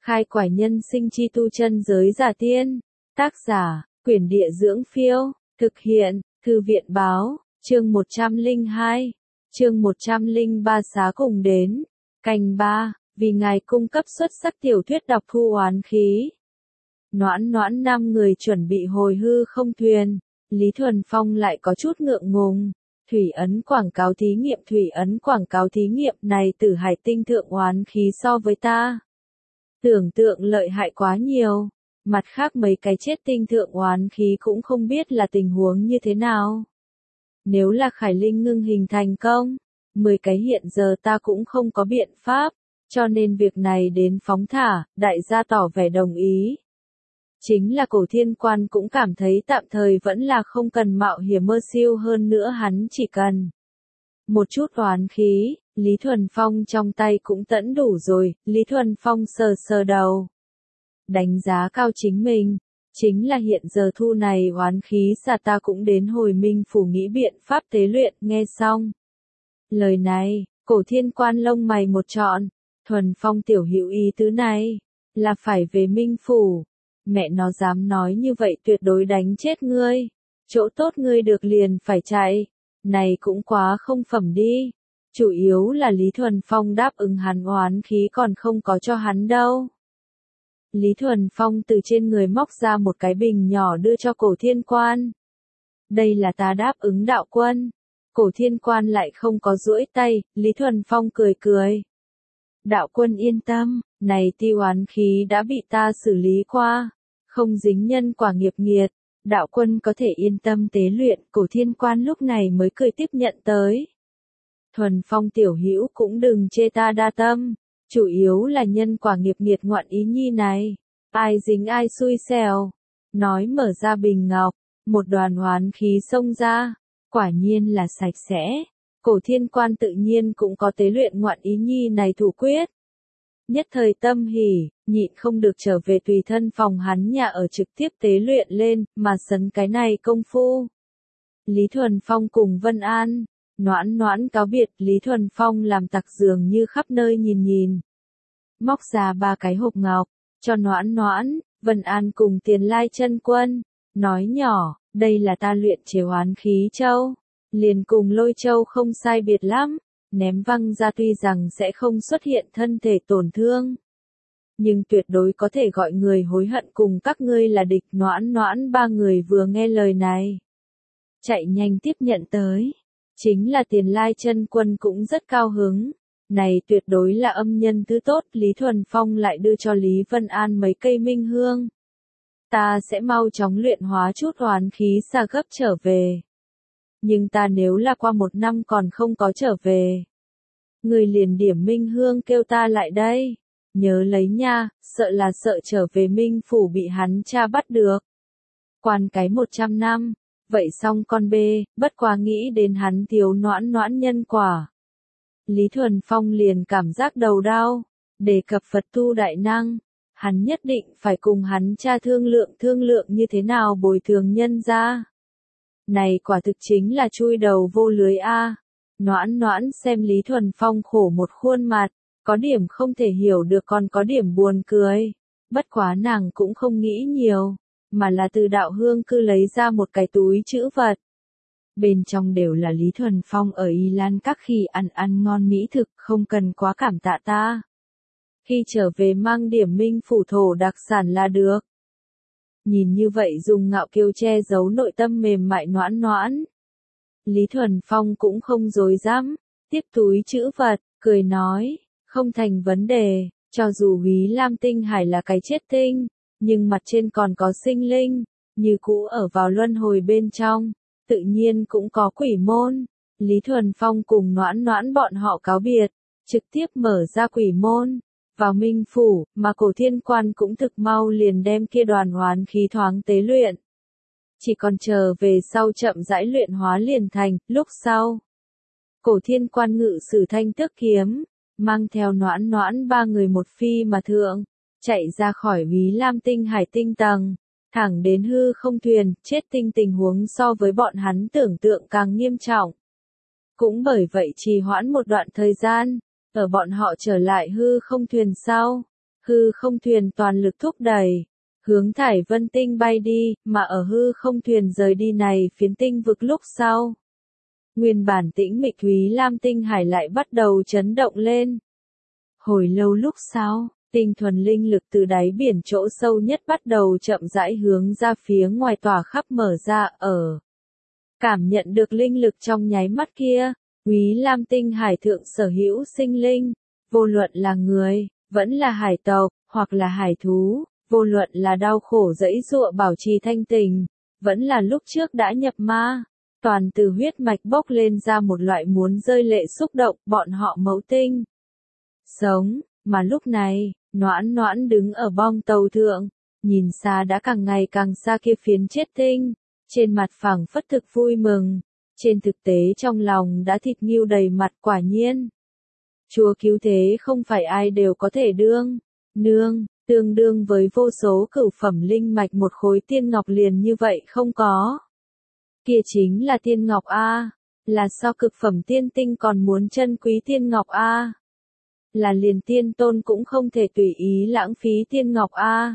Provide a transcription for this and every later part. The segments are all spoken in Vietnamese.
Khai quải nhân sinh chi tu chân giới giả tiên. Tác giả, Quyển Địa Dưỡng Phiêu. Thực hiện, Thư viện Báo. Chương 102. Chương 103 Xá cùng đến. Canh 3. Vì ngài cung cấp xuất sắc tiểu thuyết đọc thu oán khí. Noãn noãn 5 người chuẩn bị hồi hư không thuyền. Lý Thuần Phong lại có chút ngượng ngùng. Thủy ấn quảng cáo thí nghiệm này Tử Hải tinh thượng oán khí so với ta tưởng tượng lợi hại quá nhiều. Mặt khác mấy cái chết tinh thượng oán khí cũng không biết là tình huống như thế nào. Nếu là Khải Linh ngưng hình thành công, 10 cái hiện giờ ta cũng không có biện pháp, cho nên việc này đến phóng thả, đại gia tỏ vẻ đồng ý. Chính là Cổ Thiên Quan cũng cảm thấy tạm thời vẫn là không cần mạo hiểm mơ siêu, hơn nữa hắn chỉ cần một chút oán khí. Lý Thuần Phong trong tay cũng tẫn đủ rồi. Lý Thuần Phong sờ sờ đầu, đánh giá cao chính mình. Chính là hiện giờ thu này oán khí xả ta cũng đến hồi minh phủ nghĩ biện pháp tế luyện. Nghe xong lời này, Cổ Thiên Quan lông mày một trọn. Thuần Phong tiểu hữu ý tứ này là phải về minh phủ. Mẹ nó dám nói như vậy tuyệt đối đánh chết ngươi. Chỗ tốt ngươi được liền phải chạy. Này cũng quá không phẩm đi. Chủ yếu là Lý Thuần Phong đáp ứng hắn oán khí còn không có cho hắn đâu. Lý Thuần Phong từ trên người móc ra một cái bình nhỏ đưa cho Cổ Thiên Quan. Đây là ta đáp ứng đạo quân. Cổ Thiên Quan lại không có duỗi tay. Lý Thuần Phong cười cười. Đạo quân yên tâm, này ti oán khí đã bị ta xử lý qua, không dính nhân quả nghiệp nghiệt, đạo quân có thể yên tâm tế luyện. Cổ Thiên Quan lúc này mới cười tiếp nhận tới. Thuần Phong tiểu hữu cũng đừng chê ta đa tâm, chủ yếu là nhân quả nghiệp nghiệt ngoạn ý nhi này, ai dính ai xui xẻo. Nói mở ra bình ngọc, một đoàn oán khí xông ra, quả nhiên là sạch sẽ. Cổ Thiên Quan tự nhiên cũng có tế luyện ngoạn ý nhi này thủ quyết. Nhất thời tâm hỉ, nhịn không được trở về tùy thân phòng hắn nhà ở trực tiếp tế luyện lên, mà sấn cái này công phu. Lý Thuần Phong cùng Vân An, Noãn noãn cáo biệt. Lý Thuần Phong làm tặc dường như khắp nơi nhìn. Móc ra 3 cái hộp ngọc, cho Noãn noãn, Vân An cùng Tiền Lai Chân Quân, nói nhỏ, đây là ta luyện chế oán khí châu. Liền cùng Lôi Châu không sai biệt lắm, ném văng ra tuy rằng sẽ không xuất hiện thân thể tổn thương, nhưng tuyệt đối có thể gọi người hối hận cùng các ngươi là địch. Noãn noãn 3 người vừa nghe lời này, chạy nhanh tiếp nhận tới. Chính là Tiền Lai Chân Quân cũng rất cao hứng, này tuyệt đối là âm nhân thứ tốt. Lý Thuần Phong lại đưa cho Lý Vân An mấy cây minh hương. Ta sẽ mau chóng luyện hóa chút oán khí xa gấp trở về. Nhưng ta nếu là qua 1 năm còn không có trở về, người liền điểm minh hương kêu ta lại đây. Nhớ lấy nha, sợ trở về minh phủ bị hắn cha bắt được. Quan cái 100 năm, vậy xong con bê, bất quá nghĩ đến hắn thiếu noãn noãn nhân quả. Lý Thuần Phong liền cảm giác đầu đau, đề cập Phật tu đại năng, hắn nhất định phải cùng hắn cha thương lượng như thế nào bồi thường nhân ra. Này quả thực chính là chui đầu vô lưới a. Noãn noãn xem Lý Thuần Phong khổ một khuôn mặt, có điểm không thể hiểu được còn có điểm buồn cười. Bất quá nàng cũng không nghĩ nhiều, mà là từ đạo hương cư lấy ra một cái túi trữ vật. Bên trong đều là Lý Thuần Phong ở Y Lan các khi ăn ngon mỹ thực, không cần quá cảm tạ ta. Khi trở về mang điểm minh phủ thổ đặc sản là được. Nhìn như vậy dùng ngạo kiêu che giấu nội tâm mềm mại noãn noãn. Lý Thuần Phong cũng không dối dám, tiếp túi trữ vật, cười nói, không thành vấn đề, cho dù Húy Lam tinh hải là cái chết tinh, nhưng mặt trên còn có sinh linh, như cũ ở vào luân hồi bên trong, tự nhiên cũng có quỷ môn. Lý Thuần Phong cùng noãn noãn bọn họ cáo biệt, trực tiếp mở ra quỷ môn, vào minh phủ, mà Cổ Thiên Quan cũng thực mau liền đem kia đoàn oán khí thoáng tế luyện. Chỉ còn chờ về sau chậm rãi luyện hóa liền thành. Lúc sau, Cổ Thiên Quan ngự sử thanh tước kiếm, mang theo noãn noãn 3 người một phi mà thượng, chạy ra khỏi Húy Lam tinh hải tinh tầng, thẳng đến hư không thuyền. Chết tinh tình huống so với bọn hắn tưởng tượng càng nghiêm trọng. Cũng bởi vậy trì hoãn một đoạn thời gian, ở bọn họ trở lại hư không thuyền sau, hư không thuyền toàn lực thúc đẩy, hướng Thải Vân Tinh bay đi, mà ở hư không thuyền rời đi này phiến tinh vực lúc sau. Nguyên bản tĩnh mịch Thúy Lam Tinh Hải lại bắt đầu chấn động lên. Hồi lâu lúc sau, tinh thuần linh lực từ đáy biển chỗ sâu nhất bắt đầu chậm rãi hướng ra phía ngoài tỏa khắp mở ra ở. Cảm nhận được linh lực trong nháy mắt kia, Thúy Lam Tinh Hải thượng sở hữu sinh linh, vô luận là người, vẫn là hải tộc, hoặc là hải thú, vô luận là đau khổ dẫy dụa bảo trì thanh tình, vẫn là lúc trước đã nhập ma, toàn từ huyết mạch bốc lên ra một loại muốn rơi lệ xúc động, bọn họ mẫu tinh. Sống, mà lúc này, Noãn Noãn đứng ở bong tàu thượng, nhìn xa đã càng ngày càng xa kia phiến chết tinh, trên mặt phẳng phất thực vui mừng, trên thực tế trong lòng đã thịt nghiêu đầy mặt quả nhiên. Chúa cứu thế không phải ai đều có thể đương, nương, tương đương với vô số cửu phẩm linh mạch một khối tiên ngọc liền như vậy không có. Kia chính là tiên ngọc A, là sao cực phẩm tiên tinh còn muốn chân quý tiên ngọc A. Là liền tiên tôn cũng không thể tùy ý lãng phí tiên ngọc A.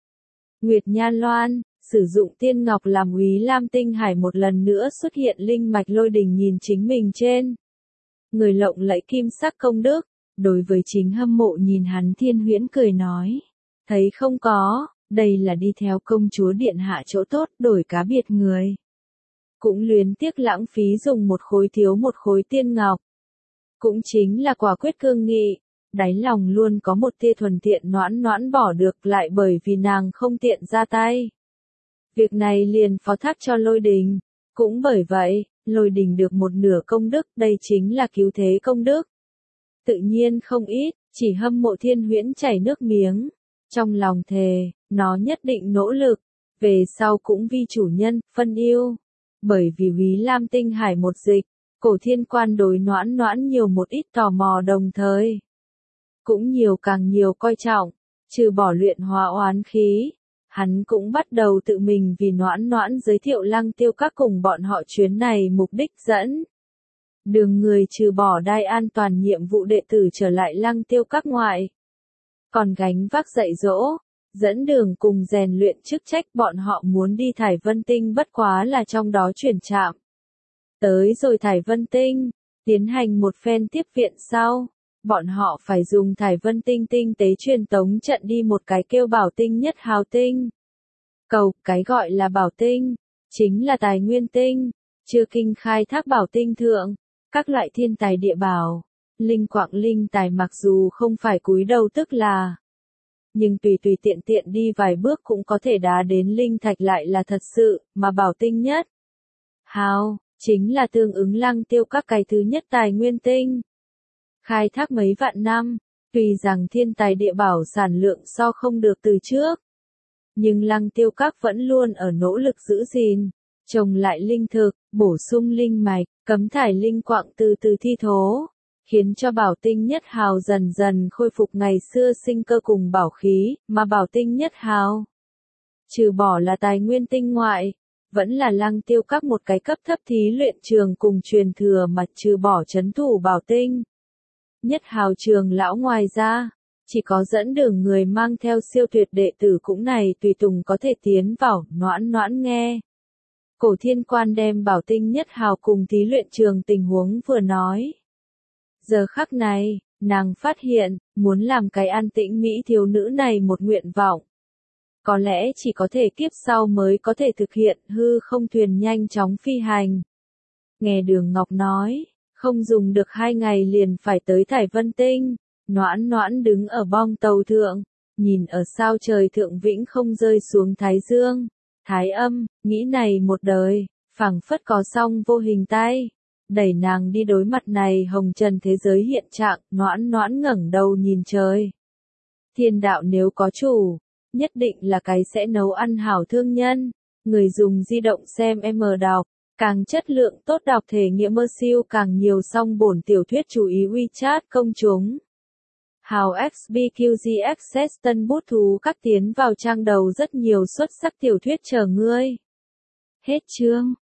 Nguyệt Nha Loan, sử dụng tiên ngọc làm Thúy Lam Tinh Hải một lần nữa xuất hiện linh mạch lôi đình nhìn chính mình trên. Người lộng lẫy kim sắc công đức, đối với chính hâm mộ nhìn hắn Thiên Huyễn cười nói. Thấy không có, đây là đi theo công chúa điện hạ chỗ tốt đổi cá biệt người. Cũng luyến tiếc lãng phí dùng một khối thiếu một khối tiên ngọc. Cũng chính là quả quyết cương nghị, đáy lòng luôn có một tia thuần tiện Noãn Noãn bỏ được lại bởi vì nàng không tiện ra tay. Việc này liền phó thác cho lôi đình, cũng bởi vậy, lôi đình được một nửa công đức, đây chính là cứu thế công đức. Tự nhiên không ít, chỉ hâm mộ Thiên Huyễn chảy nước miếng, trong lòng thề, nó nhất định nỗ lực, về sau cũng vi chủ nhân, phân yêu. Bởi vì Thúy Lam Tinh Hải một dịch, Cổ Thiên Quan đối Noãn Noãn nhiều một ít tò mò đồng thời. Cũng nhiều càng nhiều coi trọng, trừ bỏ luyện hóa oán khí. Hắn cũng bắt đầu tự mình vì Noãn Noãn giới thiệu Lăng Tiêu Các cùng bọn họ chuyến này mục đích dẫn. Đường người trừ bỏ đai an toàn nhiệm vụ đệ tử trở lại Lăng Tiêu Các ngoại. Còn gánh vác dạy dỗ, dẫn đường cùng rèn luyện chức trách bọn họ muốn đi Thải Vân Tinh bất quá là trong đó chuyển trạm. Tới rồi Thải Vân Tinh, tiến hành một phen tiếp viện sau. Bọn họ phải dùng Thải Vân Tinh tinh tế truyền tống trận đi một cái kêu Bảo Tinh Nhất Hào Tinh. Cầu, cái gọi là Bảo Tinh, chính là tài nguyên tinh, chưa kinh khai thác Bảo Tinh thượng, các loại thiên tài địa bảo, linh quạng linh tài mặc dù không phải cúi đầu tức là, nhưng tùy tùy tiện tiện đi vài bước cũng có thể đá đến linh thạch lại là thật sự, mà Bảo Tinh Nhất Hào, chính là tương ứng Lăng Tiêu Các cái thứ nhất tài nguyên tinh. Khai thác mấy vạn năm, tuy rằng thiên tài địa bảo sản lượng so không được từ trước. Nhưng Lăng Tiêu Các vẫn luôn ở nỗ lực giữ gìn, trồng lại linh thực, bổ sung linh mạch, cấm thải linh quạng từ từ thi thố, khiến cho Bảo Tinh Nhất Hào dần dần khôi phục ngày xưa sinh cơ cùng bảo khí, mà Bảo Tinh Nhất Hào, trừ bỏ là tài nguyên tinh ngoại, vẫn là Lăng Tiêu Các một cái cấp thấp thí luyện trường cùng truyền thừa mà trừ bỏ trấn thủ Bảo Tinh Nhất Hào trường lão ngoài ra, chỉ có dẫn đường người mang theo siêu tuyệt đệ tử cũng này tùy tùng có thể tiến vào, Noãn Noãn nghe. Cổ Thiên Quan đem Bảo Tinh Nhất Hào cùng thí luyện trường tình huống vừa nói. Giờ khắc này, nàng phát hiện, muốn làm cái an tĩnh mỹ thiếu nữ này một nguyện vọng. Có lẽ chỉ có thể kiếp sau mới có thể thực hiện hư không thuyền nhanh chóng phi hành. Nghe Đường Ngọc nói. Không dùng được 2 ngày liền phải tới Thải Vân Tinh, Noãn Noãn đứng ở bong tàu thượng, nhìn ở sao trời thượng vĩnh không rơi xuống Thái Dương, Thái Âm, nghĩ này một đời, phảng phất có song vô hình tay, đẩy nàng đi đối mặt này hồng trần thế giới hiện trạng, Noãn Noãn ngẩng đầu nhìn trời. Thiên đạo nếu có chủ, nhất định là cái sẽ nấu ăn hảo thương nhân, người dùng di động xem đọc. Càng chất lượng tốt đọc thể nghiệm mơ siêu càng nhiều song bổn tiểu thuyết chú ý WeChat công chúng. Hào XBQG Access tân bút thú các tiến vào trang đầu rất nhiều xuất sắc tiểu thuyết chờ ngươi. Hết chương.